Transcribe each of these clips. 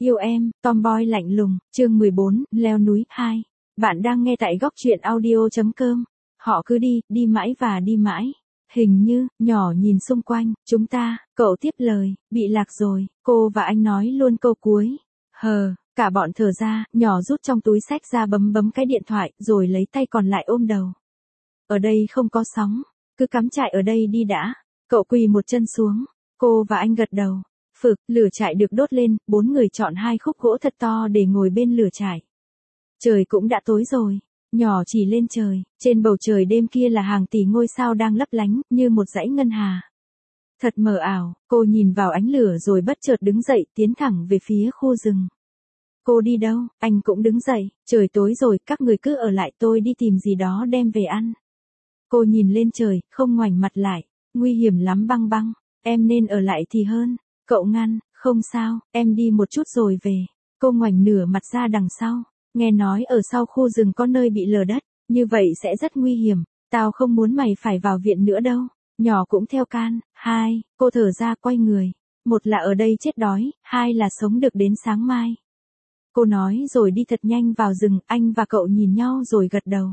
Yêu em, Tomboy lạnh lùng, chương 14, leo núi 2. Bạn đang nghe tại góc truyện audio.com. Họ cứ đi, đi mãi và đi mãi. Hình như, nhỏ nhìn xung quanh, chúng ta, cậu tiếp lời, bị lạc rồi, cô và anh nói luôn câu cuối. Cả bọn thở ra, nhỏ rút trong túi xách ra bấm cái điện thoại, rồi lấy tay còn lại ôm đầu. Ở đây không có sóng, cứ cắm trại ở đây đi đã. Cậu quỳ một chân xuống, cô và anh gật đầu. Lửa trại được đốt lên, 4 người chọn 2 khúc gỗ thật to để ngồi bên lửa trại. Trời cũng đã tối rồi, nhỏ chỉ lên trời, trên bầu trời đêm kia là hàng tỷ ngôi sao đang lấp lánh, như một dãy ngân hà. Thật mờ ảo, cô nhìn vào ánh lửa rồi bất chợt đứng dậy, tiến thẳng về phía khu rừng. Cô đi đâu, anh cũng đứng dậy, trời tối rồi, các người cứ ở lại, tôi đi tìm gì đó đem về ăn. Cô nhìn lên trời, không ngoảnh mặt lại, nguy hiểm lắm Băng Băng, em nên ở lại thì hơn. Cậu ngăn, không sao, em đi một chút rồi về. Cô ngoảnh nửa mặt ra đằng sau, nghe nói ở sau khu rừng có nơi bị lở đất, như vậy sẽ rất nguy hiểm, tao không muốn mày phải vào viện nữa đâu. Nhỏ cũng theo can, 2, cô thở ra quay người, 1 là ở đây chết đói, 2 là sống được đến sáng mai. Cô nói rồi đi thật nhanh vào rừng, anh và cậu nhìn nhau rồi gật đầu.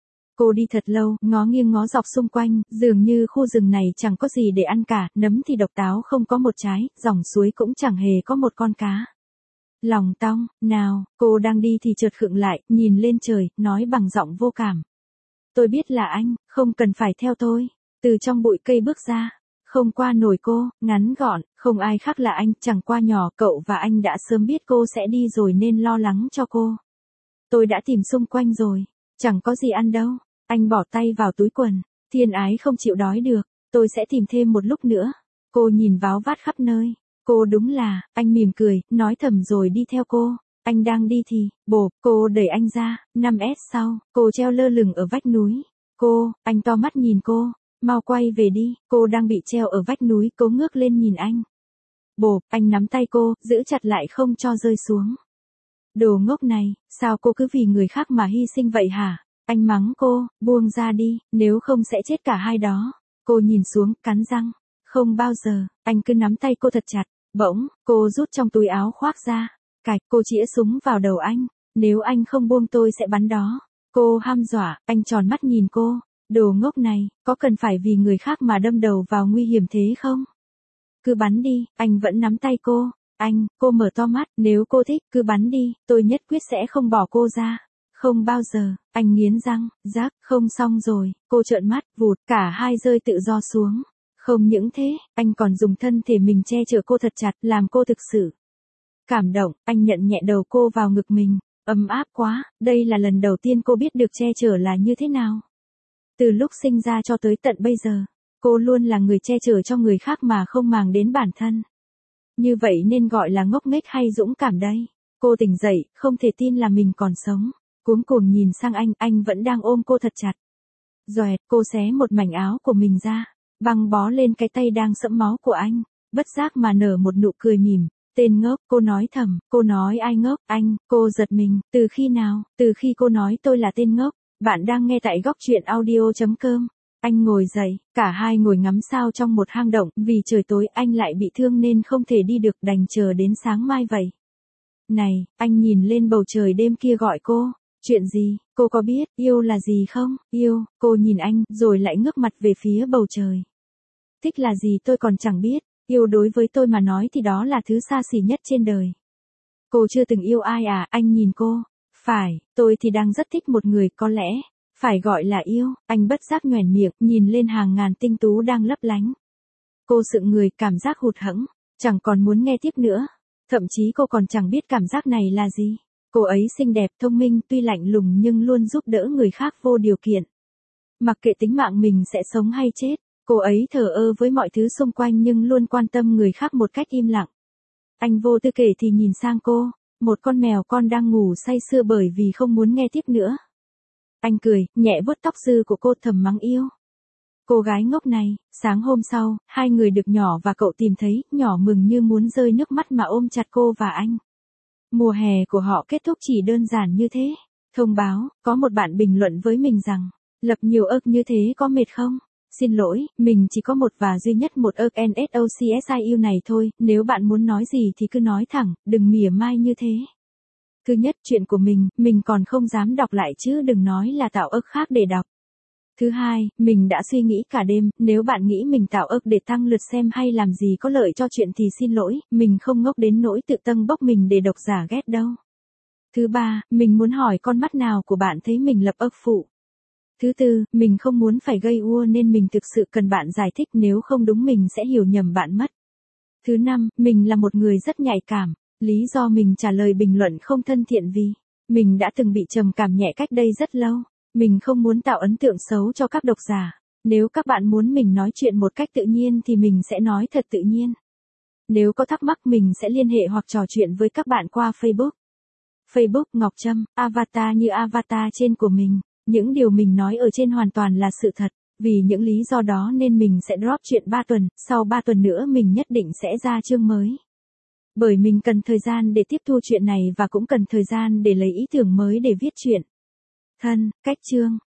Cô đi thật lâu, ngó nghiêng ngó dọc xung quanh, dường như khu rừng này chẳng có gì để ăn cả, nấm thì độc táo không có một trái, dòng suối cũng chẳng hề có một con cá. Lòng tong, nào, cô đang đi thì chợt khựng lại, nhìn lên trời, nói bằng giọng vô cảm. Tôi biết là anh, không cần phải theo tôi. Từ trong bụi cây bước ra, không qua nổi cô, ngắn gọn, không ai khác là anh, chẳng qua nhỏ, cậu và anh đã sớm biết cô sẽ đi rồi nên lo lắng cho cô. Tôi đã tìm xung quanh rồi, chẳng có gì ăn đâu. Anh bỏ tay vào túi quần, thiên ái không chịu đói được, tôi sẽ tìm thêm một lúc nữa. Cô nhìn váo vát khắp nơi, cô đúng là, anh mỉm cười, nói thầm rồi đi theo cô. Anh đang đi thì, bộp, cô đẩy anh ra, 5S sau, cô treo lơ lửng ở vách núi. Anh to mắt nhìn cô, mau quay về đi, cô đang bị treo ở vách núi, cô ngước lên nhìn anh. Bộp, anh nắm tay cô, giữ chặt lại không cho rơi xuống. Đồ ngốc này, sao cô cứ vì người khác mà hy sinh vậy hả? Anh mắng cô, buông ra đi, nếu không sẽ chết cả hai đó. Cô nhìn xuống, cắn răng. Không bao giờ, anh cứ nắm tay cô thật chặt. Bỗng, cô rút trong túi áo khoác ra. Cạch, cô chĩa súng vào đầu anh. Nếu anh không buông tôi sẽ bắn đó. Cô hăm dọa, anh tròn mắt nhìn cô. Đồ ngốc này, có cần phải vì người khác mà đâm đầu vào nguy hiểm thế không? Cứ bắn đi, anh vẫn nắm tay cô. Cô mở to mắt, nếu cô thích, cứ bắn đi, tôi nhất quyết sẽ không bỏ cô ra. Không bao giờ, anh nghiến răng, rác, không xong rồi, cô trợn mắt, vụt, cả hai rơi tự do xuống. Không những thế, anh còn dùng thân thể mình che chở cô thật chặt, làm cô thực sự cảm động, anh nhận nhẹ đầu cô vào ngực mình, ấm áp quá, đây là lần đầu tiên cô biết được che chở là như thế nào. Từ lúc sinh ra cho tới tận bây giờ, cô luôn là người che chở cho người khác mà không màng đến bản thân. Như vậy nên gọi là ngốc nghếch hay dũng cảm đây. Cô tỉnh dậy, không thể tin là mình còn sống. Cuống cuồng nhìn sang anh vẫn đang ôm cô thật chặt. Doẹt, cô xé một mảnh áo của mình ra, băng bó lên cái tay đang sẫm máu của anh, bất giác mà nở một nụ cười mỉm. Tên ngốc, cô nói thầm, cô nói ai ngốc, cô giật mình, từ khi nào, từ khi cô nói tôi là tên ngốc. Bạn đang nghe tại góc truyện audio.com. Anh ngồi dậy, cả hai ngồi ngắm sao trong một hang động, vì trời tối anh lại bị thương nên không thể đi được, đành chờ đến sáng mai vậy. Này, anh nhìn lên bầu trời đêm kia gọi cô. Chuyện gì, cô có biết, yêu là gì không? Yêu, cô nhìn anh, rồi lại ngước mặt về phía bầu trời. Thích là gì tôi còn chẳng biết, yêu đối với tôi mà nói thì đó là thứ xa xỉ nhất trên đời. Cô chưa từng yêu ai à, anh nhìn cô. Phải, tôi thì đang rất thích một người, có lẽ phải gọi là yêu. Anh bất giác nhoẻn miệng, nhìn lên hàng ngàn tinh tú đang lấp lánh. Cô sững người, cảm giác hụt hẫng, chẳng còn muốn nghe tiếp nữa. Thậm chí cô còn chẳng biết cảm giác này là gì. Cô ấy xinh đẹp, thông minh, tuy lạnh lùng nhưng luôn giúp đỡ người khác vô điều kiện. Mặc kệ tính mạng mình sẽ sống hay chết, cô ấy thờ ơ với mọi thứ xung quanh nhưng luôn quan tâm người khác một cách im lặng. Anh vô tư kể thì nhìn sang cô, một con mèo con đang ngủ say sưa bởi vì không muốn nghe tiếp nữa. Anh cười, nhẹ vuốt tóc dư của cô, thầm mắng yêu. Cô gái ngốc này, sáng hôm sau, 2 người được nhỏ và cậu tìm thấy, nhỏ mừng như muốn rơi nước mắt mà ôm chặt cô và anh. Mùa hè của họ kết thúc chỉ đơn giản như thế. Thông báo, có một bạn bình luận với mình rằng, lập nhiều ức như thế có mệt không? Xin lỗi, mình chỉ có một và duy nhất một ENSOCSIU này thôi, nếu bạn muốn nói gì thì cứ nói thẳng, đừng mỉa mai như thế. Thứ nhất, chuyện của mình còn không dám đọc lại chứ đừng nói là tạo ức khác để đọc. Thứ hai, mình đã suy nghĩ cả đêm, nếu bạn nghĩ mình tạo ức để tăng lượt xem hay làm gì có lợi cho chuyện thì xin lỗi, mình không ngốc đến nỗi tự tâng bốc mình để độc giả ghét đâu. Thứ ba, mình muốn hỏi con mắt nào của bạn thấy mình lập ức phụ. Thứ tư, mình không muốn phải gây ua nên mình thực sự cần bạn giải thích, nếu không đúng mình sẽ hiểu nhầm bạn mất. Thứ năm, mình là một người rất nhạy cảm. Lý do mình trả lời bình luận không thân thiện vì mình đã từng bị trầm cảm nhẹ cách đây rất lâu. Mình không muốn tạo ấn tượng xấu cho các độc giả. Nếu các bạn muốn mình nói chuyện một cách tự nhiên thì mình sẽ nói thật tự nhiên. Nếu có thắc mắc mình sẽ liên hệ hoặc trò chuyện với các bạn qua Facebook. Facebook Ngọc Trâm, avatar như avatar trên của mình. Những điều mình nói ở trên hoàn toàn là sự thật. Vì những lý do đó nên mình sẽ drop chuyện 3 tuần, sau 3 tuần nữa mình nhất định sẽ ra chương mới. Bởi mình cần thời gian để tiếp thu chuyện này và cũng cần thời gian để lấy ý tưởng mới để viết chuyện. Thân, cách chương.